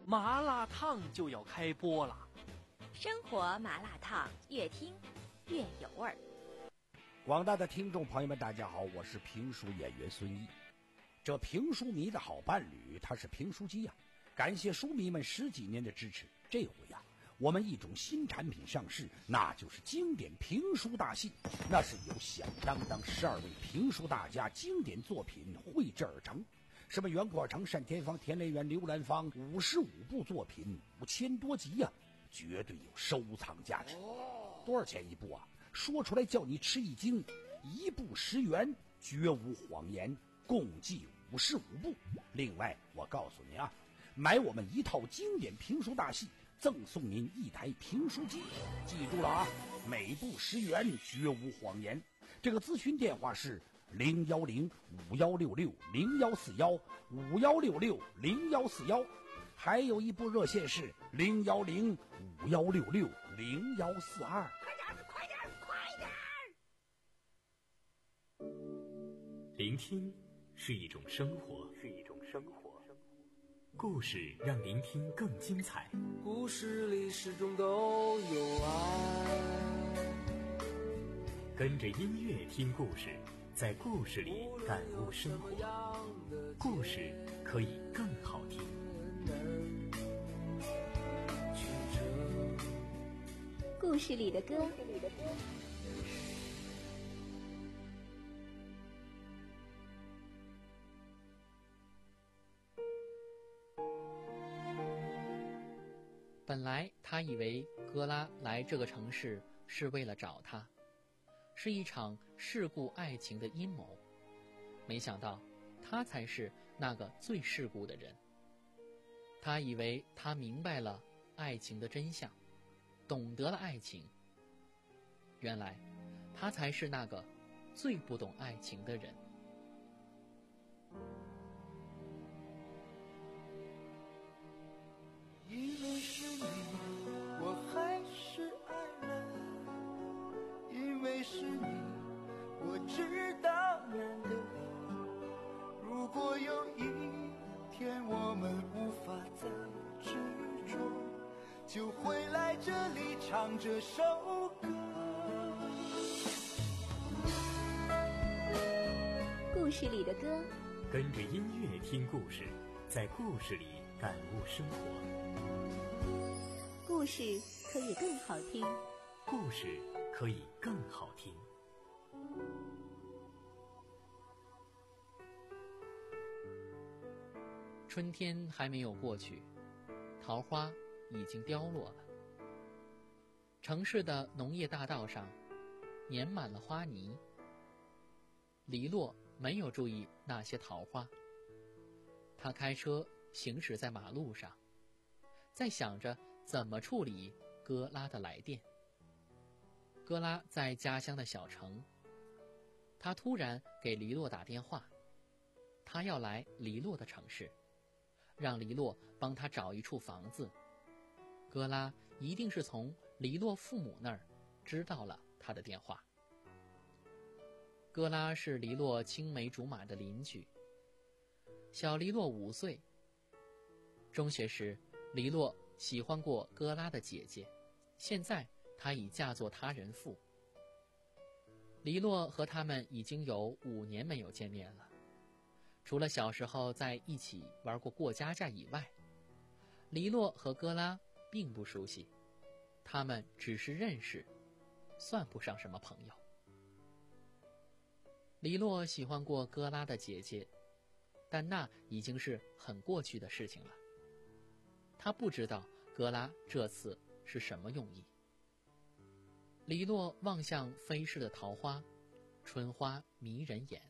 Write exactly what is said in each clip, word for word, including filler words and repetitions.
麻辣烫就要开播了。 生活麻辣烫，越听越有味儿。 广大的听众朋友们，大家好，我是评书演员孙毅。这评书迷的好伴侣，他是评书机呀、啊！感谢书迷们十几年的支持。这回呀、啊，我们一种新产品上市，那就是经典评书大戏。那是由响当当十二位评书大家经典作品绘制而成。什么袁阔成、单田芳、田雷元、刘兰芳，五十五部作品，五千多集呀、啊，绝对有收藏价值。多少钱一部啊？说出来叫你吃一惊，一部十元，绝无谎言，共计五十五部。另外我告诉你啊，买我们一套经典评书大戏，赠送您一台评书机。记住了啊，每部十元，绝无谎言。这个咨询电话是零幺零五幺六六零幺四幺五幺六六零幺四幺，还有一部热线是零幺零五幺六六零幺四二。 快点快点快点！ 聆听是一种生活，是一种生活。故事让聆听更精彩。 故事里始终都有爱。 跟着音乐听故事，在故事里感悟生活。故事可以更好听。 故事里的歌。 本来他以为哥拉来这个城市是为了找他，是一场世故爱情的阴谋，没想到他才是那个最世故的人。他以为他明白了爱情的真相，懂得了爱情，原来他才是那个最不懂爱情的人。 因为是你，我还是爱了；因为是你，我知道难得。如果有一天我们无法再执着，就回来这里唱这首歌。 故事里的歌， 跟着音乐听故事，在故事里感悟生活。 故事可以更好听， 故事可以更好听。 春天还没有过去，桃花已经凋落了。城市的农业大道上粘满了花泥。黎洛没有注意那些桃花，他开车行驶在马路上，在想着怎么处理哥拉的来电。哥拉在家乡的小城，他突然给黎洛打电话，他要来黎洛的城市，让黎洛帮他找一处房子。哥拉一定是从黎洛父母那儿知道了他的电话。哥拉是黎洛青梅竹马的邻居，小黎洛五岁。中学时，黎洛喜欢过哥拉的姐姐，现在她已嫁作他人妇。黎洛和他们已经有五年没有见面了，除了小时候在一起玩过过家家以外，黎洛和哥拉并不熟悉，他们只是认识，算不上什么朋友。黎洛喜欢过哥拉的姐姐，但那已经是很过去的事情了。他不知道哥拉这次是什么用意。黎洛望向飞逝的桃花，春花迷人眼。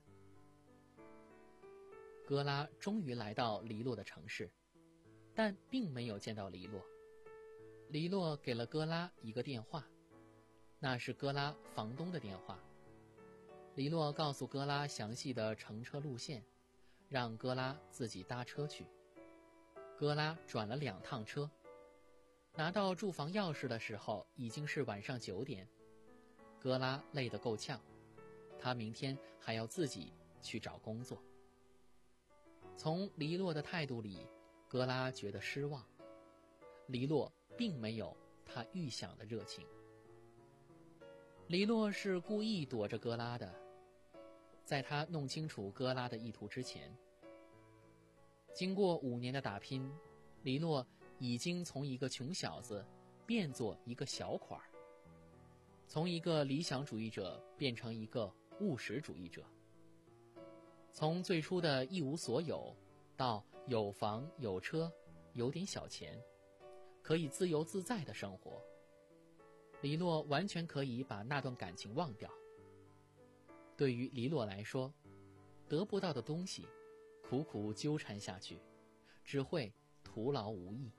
哥拉终于来到黎洛的城市，但并没有见到黎洛。黎洛给了哥拉一个电话，那是哥拉房东的电话。黎洛告诉哥拉详细的乘车路线，让哥拉自己搭车去。哥拉转了两趟车，拿到住房钥匙的时候已经是晚上九点。哥拉累得够呛，他明天还要自己去找工作。从黎洛的态度里，哥拉觉得失望。 黎洛并没有他预想的热情。黎洛是故意躲着哥拉的，在他弄清楚哥拉的意图之前。经过五年的打拼，黎洛已经从一个穷小子变作一个小款儿，从一个理想主义者变成一个务实主义者，从最初的一无所有到有房有车有点小钱，可以自由自在的生活。黎洛完全可以把那段感情忘掉。对于黎洛来说，得不到的东西苦苦纠缠下去，只会徒劳无益。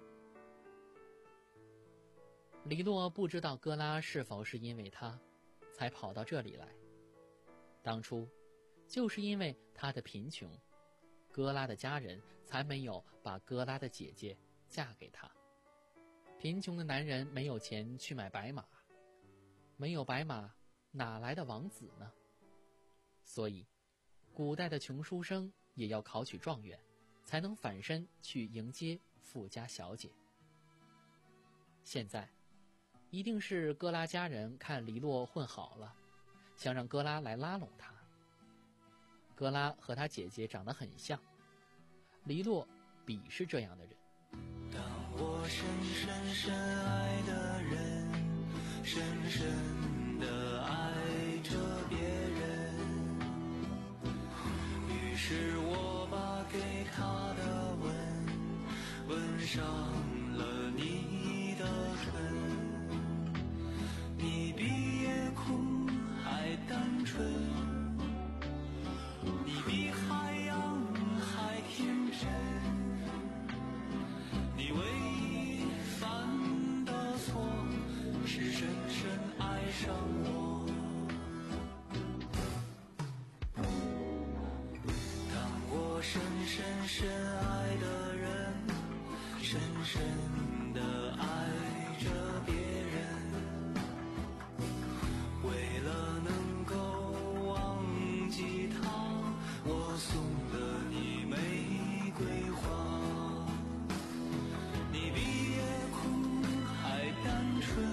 黎洛不知道哥拉是否是因为他才跑到这里来。当初就是因为他的贫穷，哥拉的家人才没有把哥拉的姐姐嫁给他。贫穷的男人没有钱去买白马，没有白马哪来的王子呢？所以古代的穷书生也要考取状元，才能反身去迎接富家小姐。现在一定是哥拉家人看黎洛混好了，想让哥拉来拉拢他。哥拉和他姐姐长得很像，黎洛鄙视这样的人。 当我深深深爱的人，深深地爱着别人，于是我把给他的吻吻上了你的唇，你比夜空还单纯，你比海洋还天真，你唯一犯的错是深深爱上我。当我深深深爱的人，深深地爱着别人，为了能够忘记他，我送了你玫瑰花。你比夜空还单纯，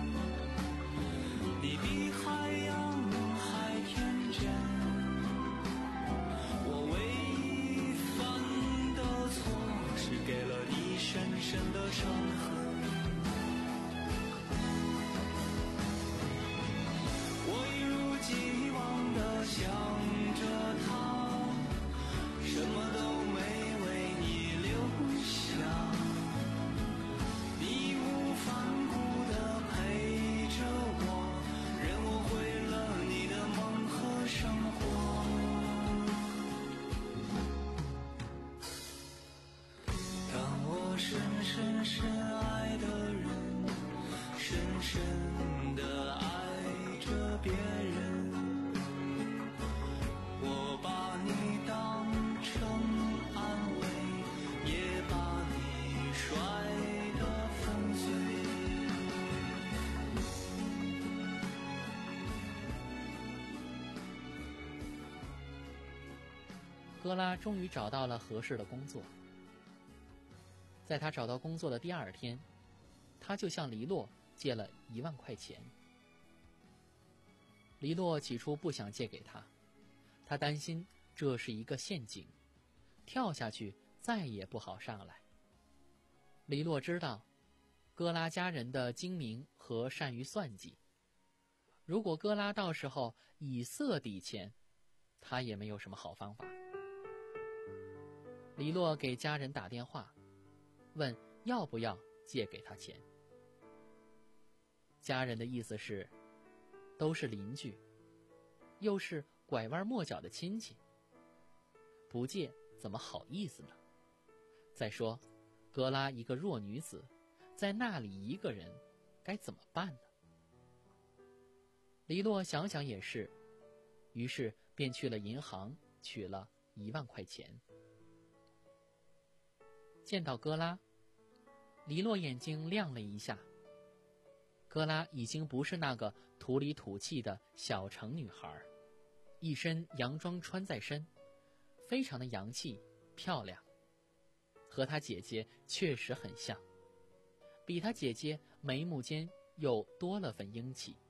你比海洋还天真，我唯一犯的错是给了你深深的伤痕。我一如既往地想着他，什么都没为你留下，你义无反顾地陪着我，任我毁了你的梦和生活。当我深深深爱的人，深深地爱着别人，我把你当成安慰，也把你摔得粉碎。 哥拉终于找到了合适的工作。在他找到工作的第二天，他就向黎洛借了一万块钱。黎洛起初不想借给他，他担心这是一个陷阱，跳下去再也不好上来。黎洛知道哥拉家人的精明和善于算计，如果哥拉到时候以色抵钱，他也没有什么好方法。黎洛给家人打电话，问要不要借给他钱。家人的意思是，都是邻居，又是拐弯抹角的亲戚，不借怎么好意思呢？再说格拉一个弱女子，在那里一个人该怎么办呢？黎洛想想也是，于是便去了银行取了一万块钱。见到哥拉，黎洛眼睛亮了一下。哥拉已经不是那个土里土气的小城女孩，一身洋装穿在身，非常的洋气漂亮，和她姐姐确实很像。 比他姐姐眉目间又多了份英气。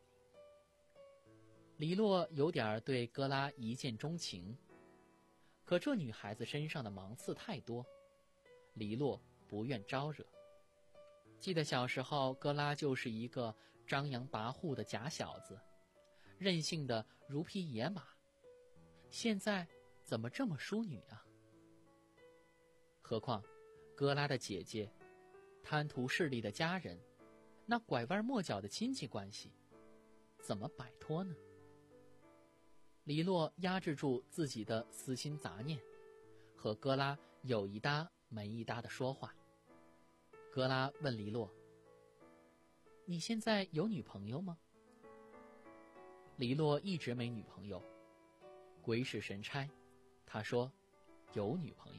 黎洛有点对哥拉一见钟情，可这女孩子身上的芒刺太多，黎洛不愿招惹。记得小时候，哥拉就是一个张扬跋扈的假小子，任性的如匹野马，现在怎么这么淑女啊？何况哥拉的姐姐，贪图势力的家人，那拐弯抹角的亲戚关系，怎么摆脱呢？黎洛压制住自己的私心杂念，和哥拉有一搭没一搭的说话。哥拉问黎洛：“你现在有女朋友吗？”黎洛一直没女朋友，鬼使神差，他说有女朋友。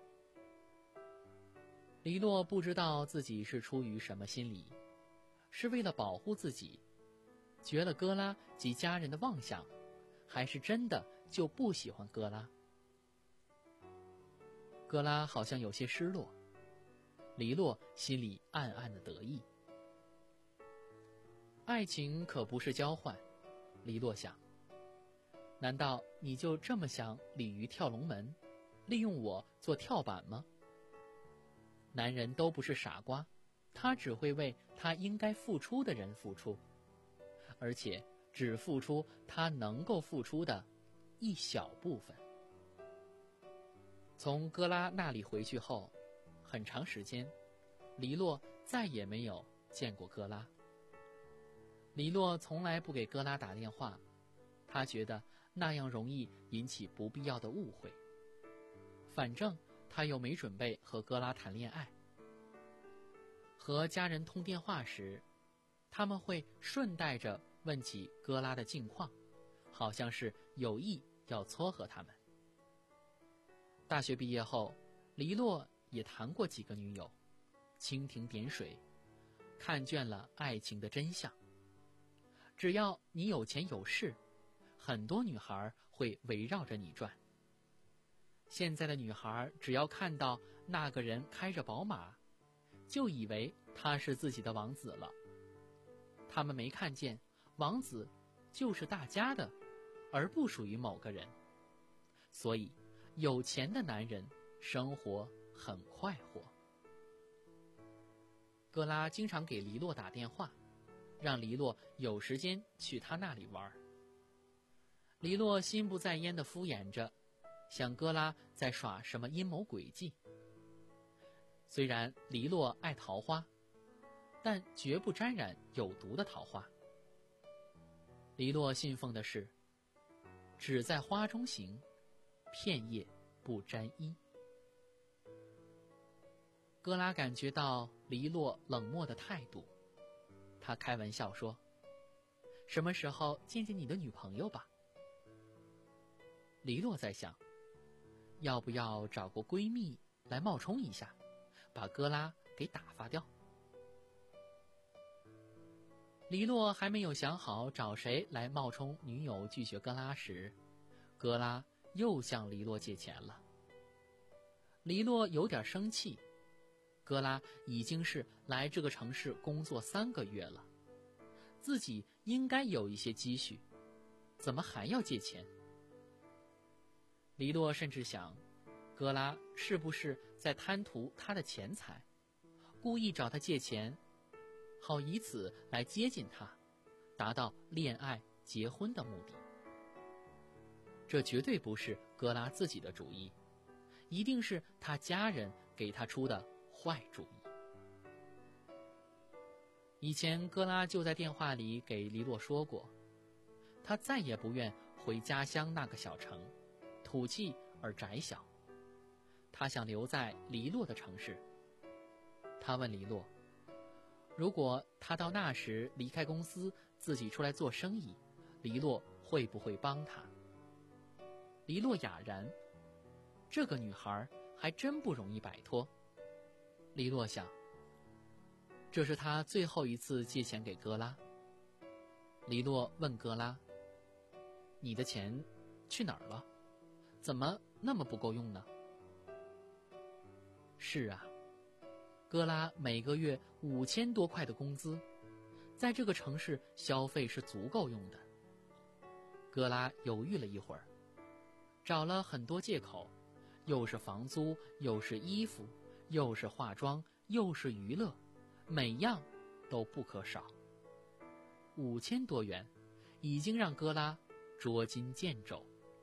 黎洛不知道自己是出于什么心理，是为了保护自己，绝了哥拉及家人的妄想，还是真的就不喜欢哥拉？哥拉好像有些失落，黎洛心里暗暗的得意。爱情可不是交换，黎洛想，难道你就这么想鲤鱼跳龙门，利用我做跳板吗？男人都不是傻瓜，他只会为他应该付出的人付出，而且只付出他能够付出的一小部分。从哥拉那里回去后，很长时间，黎洛再也没有见过哥拉。黎洛从来不给哥拉打电话，他觉得那样容易引起不必要的误会。反正他又没准备和哥拉谈恋爱。和家人通电话时，他们会顺带着问起哥拉的近况，好像是有意要撮合他们。大学毕业后，黎洛也谈过几个女友，蜻蜓点水，看倦了爱情的真相。只要你有钱有势，很多女孩会围绕着你转。现在的女孩只要看到那个人开着宝马，就以为他是自己的王子了。他们没看见王子就是大家的，而不属于某个人。所以有钱的男人生活很快活。哥拉经常给黎洛打电话，让黎洛有时间去他那里玩。黎洛心不在焉地敷衍着，想哥拉在耍什么阴谋诡计。虽然黎洛爱桃花，但绝不沾染有毒的桃花。黎洛信奉的是只在花中行，片叶不沾衣。哥拉感觉到黎洛冷漠的态度，他开玩笑说：“什么时候见见你的女朋友吧？”黎洛在想，要不要找个闺蜜来冒充一下，把哥拉给打发掉。黎洛还没有想好找谁来冒充女友拒绝哥拉时，哥拉又向黎洛借钱了。黎洛有点生气，哥拉已经是来这个城市工作三个月了，自己应该有一些积蓄，怎么还要借钱？黎洛甚至想，哥拉是不是在贪图他的钱财，故意找他借钱，好以此来接近他，达到恋爱结婚的目的。这绝对不是哥拉自己的主意，一定是他家人给他出的坏主意。以前哥拉就在电话里给黎洛说过，他再也不愿回家乡那个小城，土气而窄小，他想留在黎洛的城市。他问黎洛，如果他到那时离开公司，自己出来做生意，黎洛会不会帮他？黎洛哑然，这个女孩还真不容易摆脱。黎洛想，这是他最后一次借钱给哥拉。黎洛问哥拉，你的钱去哪儿了？怎么那么不够用呢？是啊， 哥拉每个月五千多块的工资，在这个城市消费是足够用的。哥拉犹豫了一会儿，找了很多借口，又是房租，又是衣服，又是化妆，又是娱乐，每样都不可少。五千多元，已经让哥拉捉襟见肘。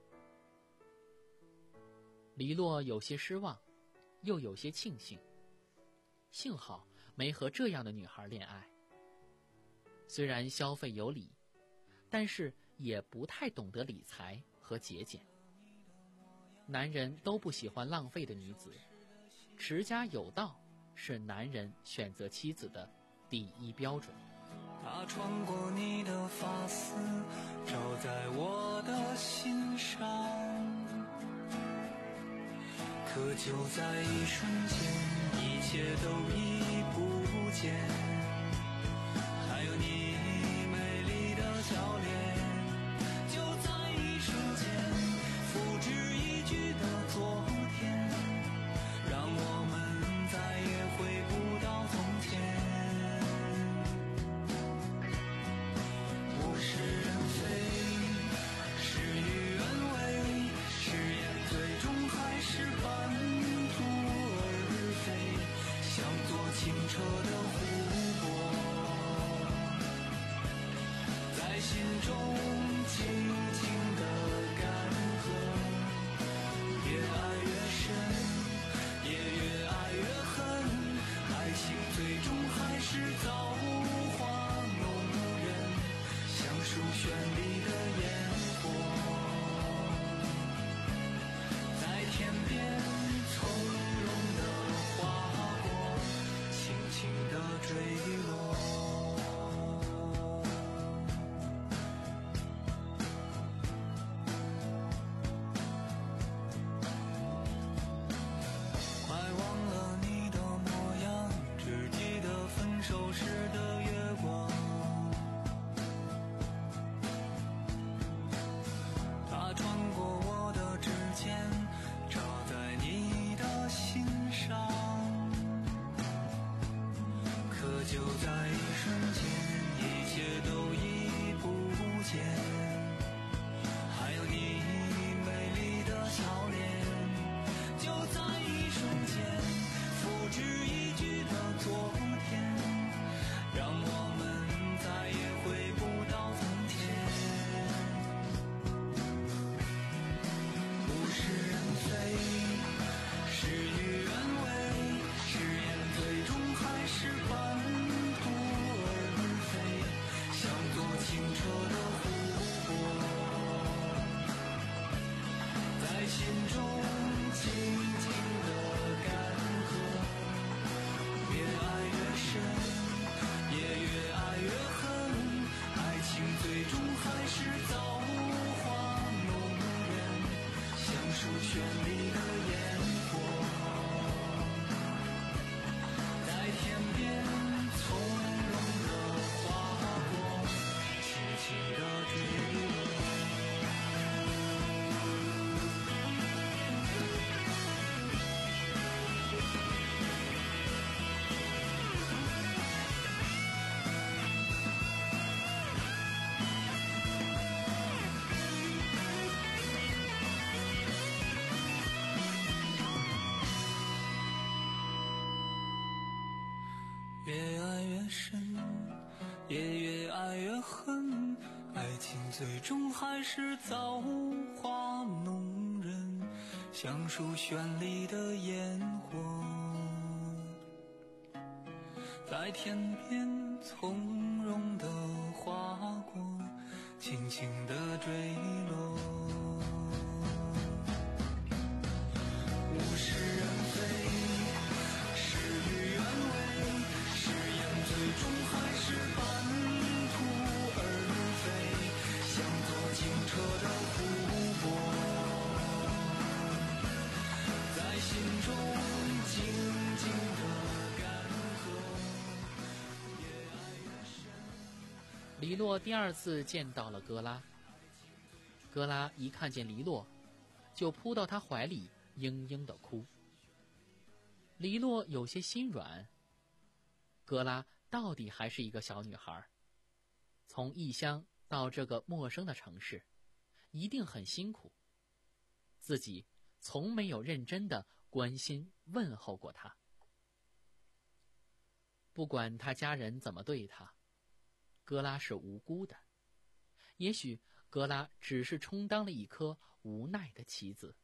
黎洛有些失望，又有些庆幸，幸好没和这样的女孩恋爱。虽然消费有理，但是也不太懂得理财和节俭。男人都不喜欢浪费的女子，持家有道是男人选择妻子的第一标准。 它穿过你的发丝，照在我的心上，可就在一瞬间，一切都已不见，还有你美丽的笑脸，就在一瞬间，复制一句的昨天，让我们再也回不到从前。物是人非，事与愿违，誓言最终还是半途而废，像座清澈的湖泊，在心中轻轻地干涸，越爱越深，也越爱越恨，爱情最终还是造化弄人，像树绚丽的烟火，在天边从容地划过，轻轻地坠落。快忘了你的模样，只记得分手时的月光。它穿过我的指尖，照在你的心上，可就在一瞬间，一切都已不见，还有你美丽的笑脸，就在一瞬间，复制一句的昨天，让我们再也回不到从前。物是人非，事与愿违，誓言最终还是半途而废，像座清澈的湖泊，在心中轻轻地干涸，越爱越深，也越爱越恨，爱情最终还是造化弄人，像树绚丽的烟火，在天边从容地划过，轻轻地坠落。越爱越深，也越爱越恨，爱情最终还是造化弄人，像树绚丽的烟火，在天边从容地划过，轻轻地坠落。物是人非，事与愿违，誓言最终还是半途而废，像座清澈的湖泊，在心中静静地干涸，越爱越深。 黎洛第二次见到了哥拉，哥拉一看见黎洛，就扑到他怀里嘤嘤地哭。黎洛有些心软， 格拉到底还是一个小女孩，从异乡到这个陌生的城市，一定很辛苦。自己从没有认真的关心问候过她。不管他家人怎么对他，格拉是无辜的。也许格拉只是充当了一颗无奈的棋子。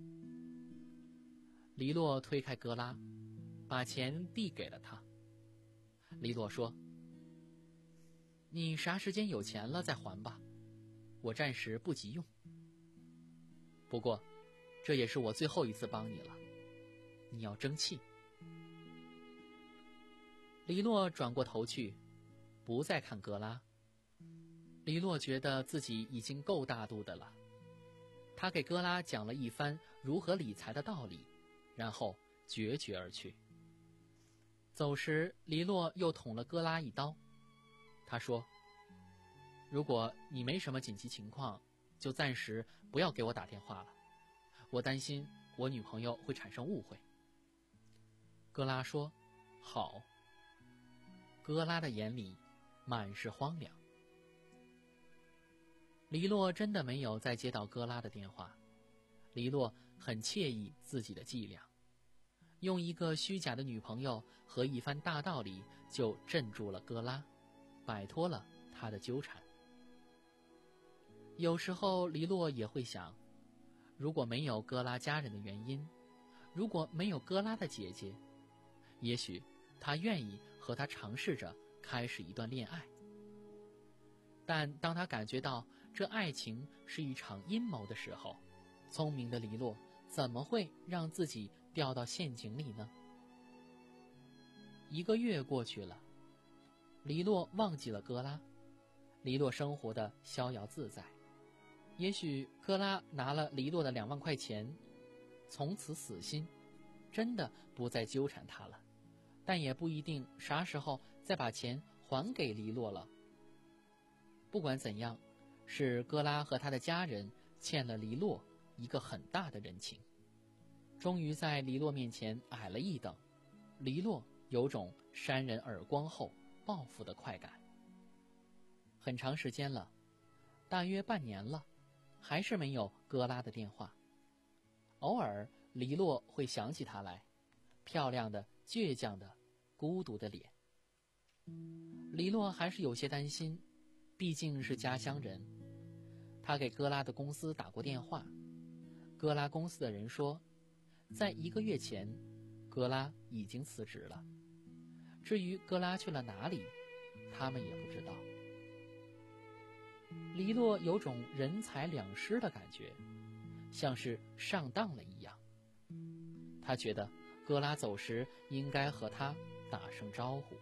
黎洛推开格拉，把钱递给了他。黎洛说：“你啥时间有钱了再还吧，我暂时不急用。不过，这也是我最后一次帮你了，你要争气。”黎洛转过头去，不再看格拉。黎洛觉得自己已经够大度的了。他给格拉讲了一番如何理财的道理，然后决绝而去。走时，黎洛又捅了格拉一刀。他说：“如果你没什么紧急情况，就暂时不要给我打电话了，我担心我女朋友会产生误会。”格拉说：“好。”格拉的眼里满是荒凉。黎洛真的没有再接到格拉的电话。黎洛很惬意自己的伎俩，用一个虚假的女朋友和一番大道理就镇住了格拉，摆脱了他的纠缠。有时候黎洛也会想，如果没有格拉家人的原因，如果没有格拉的姐姐，也许他愿意和他尝试着开始一段恋爱。但当他感觉到这爱情是一场阴谋的时候，聪明的黎洛怎么会让自己掉到陷阱里呢？一个月过去了，黎洛忘记了格拉，黎洛生活的逍遥自在。也许格拉拿了黎洛的两万块钱，从此死心，真的不再纠缠他了，但也不一定啥时候再把钱还给黎洛了。不管怎样，是格拉和他的家人欠了黎洛一个很大的人情。终于在黎洛面前矮了一等，黎洛有种扇人耳光后报复的快感。很长时间了，大约半年了，还是没有格拉的电话。偶尔黎洛会想起他来，漂亮的、倔强的、孤独的脸。黎洛还是有些担心，毕竟是家乡人。他给格拉的公司打过电话，格拉公司的人说，在一个月前，格拉已经辞职了。至于格拉去了哪里，他们也不知道。黎洛有种人财两失的感觉，像是上当了一样。他觉得格拉走时应该和他打声招呼。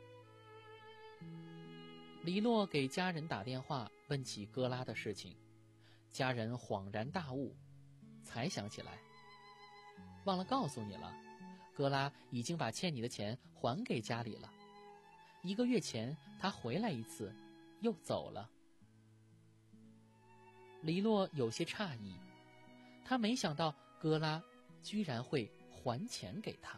黎洛给家人打电话问起格拉的事情，家人恍然大悟，才想起来，忘了告诉你了，格拉已经把欠你的钱还给家里了。一个月前他回来一次，又走了。黎洛有些诧异，他没想到格拉居然会还钱给他。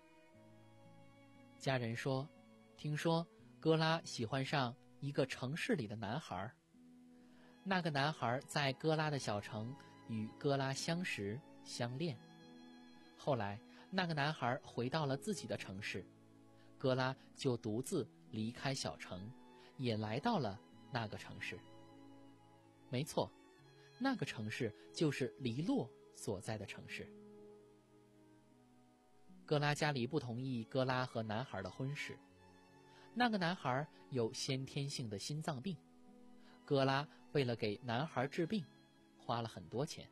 家人说，听说格拉喜欢上一个城市里的男孩，那个男孩在格拉的小城与格拉相识相恋。后来那个男孩回到了自己的城市，格拉就独自离开小城，也来到了那个城市。没错，那个城市就是黎洛所在的城市。格拉家里不同意格拉和男孩的婚事，那个男孩有先天性的心脏病，格拉为了给男孩治病，花了很多钱。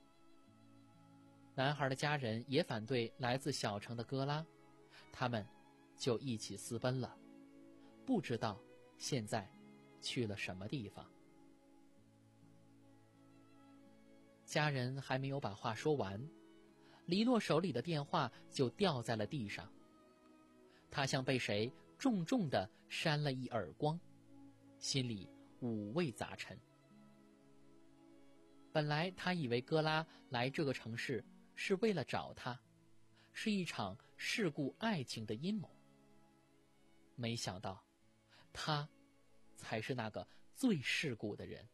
男孩的家人也反对来自小城的格拉，他们就一起私奔了，不知道现在去了什么地方。家人还没有把话说完，黎洛手里的电话就掉在了地上。他像被谁重重地扇了一耳光，心里五味杂陈。本来他以为格拉来这个城市是为了找他，是一场事故爱情的阴谋。 没想到，他才是那个最世故的人。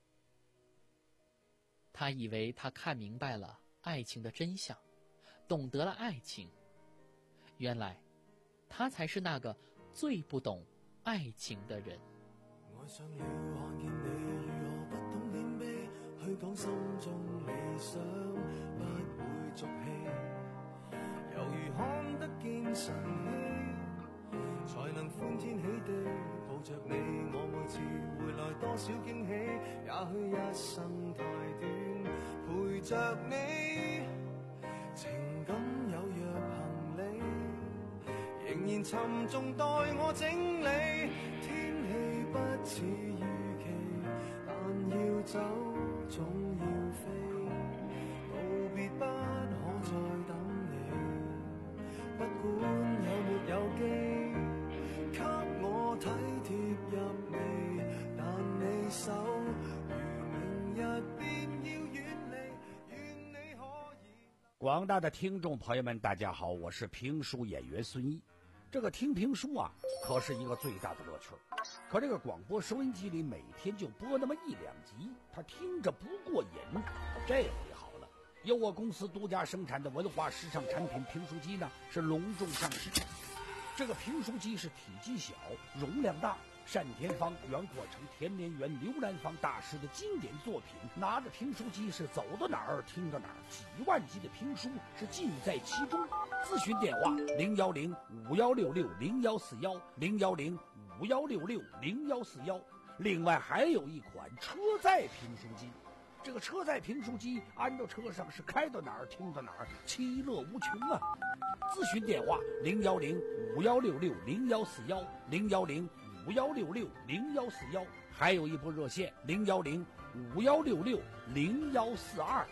他以为他看明白了爱情的真相，懂得了爱情，原来他才是那个最不懂爱情的人。 愛上了看見你如何不懂謙卑，去講心中理想不會俗氣，猶如看得見晨曦，才能歡天喜地抱着你，我每次回來多少驚喜，也許一生太短，陪着你，情感有若行李，仍然沉重待我整理，天氣不似預期，但要走總要飛，道別不可再等你，不管有沒有機，給我體貼入微，但你手如明日便要遠離，願你可以。 廣大的聽眾朋友們大家好，我是評書演員孫毅。这个听评书啊，可是一个最大的乐趣。可这个广播收音机里每天就播那么一两集，他听着不过瘾。这回好了，由我公司独家生产的文化时尚产品评书机呢，是隆重上市。这个评书机是体积小，容量大，单田芳、袁阔成、田连元、刘兰芳大师的经典作品，拿着评书机是走到哪儿听到哪儿，几万集的评书是尽在其中。咨询电话零幺零五幺六六零幺四幺零幺零五幺六六零幺四幺。另外还有一款车载评书机，这个车载评书机安到车上是开到哪儿听到哪儿，其乐无穷啊！咨询电话零幺零五幺六六零幺四幺零幺零五幺六六零幺四幺，还有一部热线零幺零五幺六六零幺四二。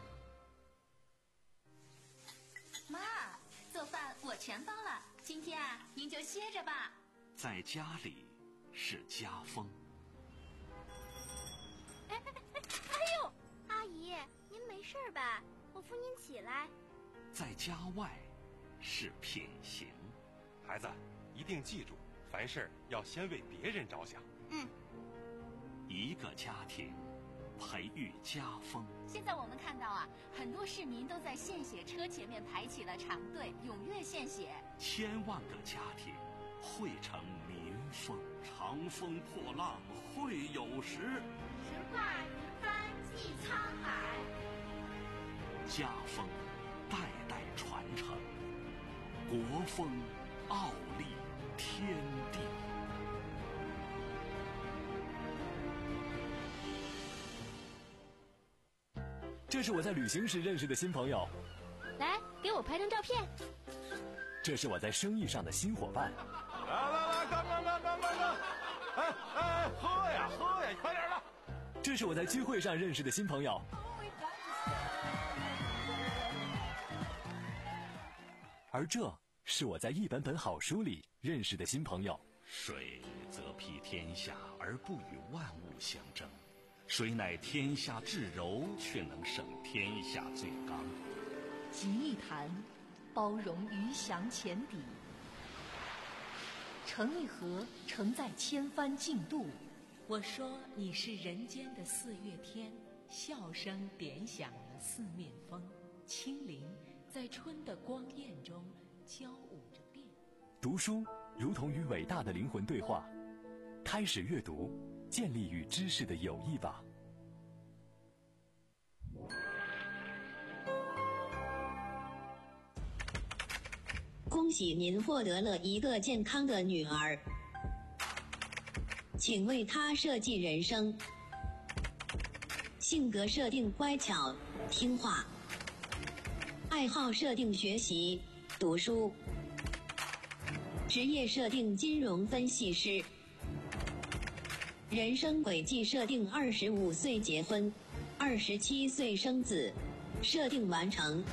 妈，做饭我全包了，今天啊，您就歇着吧。 在家里是家风。 哎哎哎哎呦，阿姨，您没事吧？我扶您起来。 在家外是品行。 孩子，一定记住，凡事要先为别人着想。 嗯。 一个家庭培育家风。 现在我们看到啊，很多市民都在献血车前面排起了长队，踊跃献血。 千万个家庭汇成民风，长风破浪会有时。 直挂云帆济沧海。 家风代代传承，国风傲立天地。 这是我在旅行时认识的新朋友， 来给我拍张照片。 这是我在生意上的新伙伴。 来来来，干干干干干干！哎哎，喝呀喝呀，快点的！ 这是我在聚会上认识的新朋友。而这是我在一本本好书里认识的新朋友。 水则披天下而不与万物相争，水乃天下至柔，却能胜天下最刚。 集一谈，包容鱼翔浅底；成一河，承载千帆竞渡。 我说你是人间的四月天，笑声点响了四面风，清灵在春的光艳中交舞着变。 读书如同与伟大的灵魂对话，开始阅读，建立与知识的友谊吧。 恭喜您获得了一个健康的女儿，请为她设计人生。性格设定乖巧听话，爱好设定学习读书，职业设定金融分析师，人生轨迹设定二十五岁结婚，二十七岁生子，设定完成。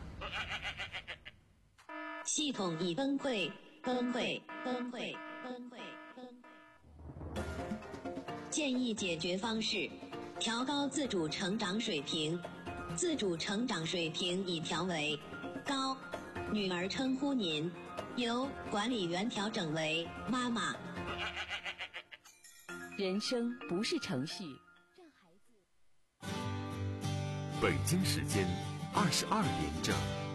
系统已崩溃，崩溃，崩溃，崩溃，崩溃。建议解决方式：调高自主成长水平，自主成长水平已调为高。 女儿称呼您，由管理员调整为妈妈。 人生不是程序。 北京时间二十二点整。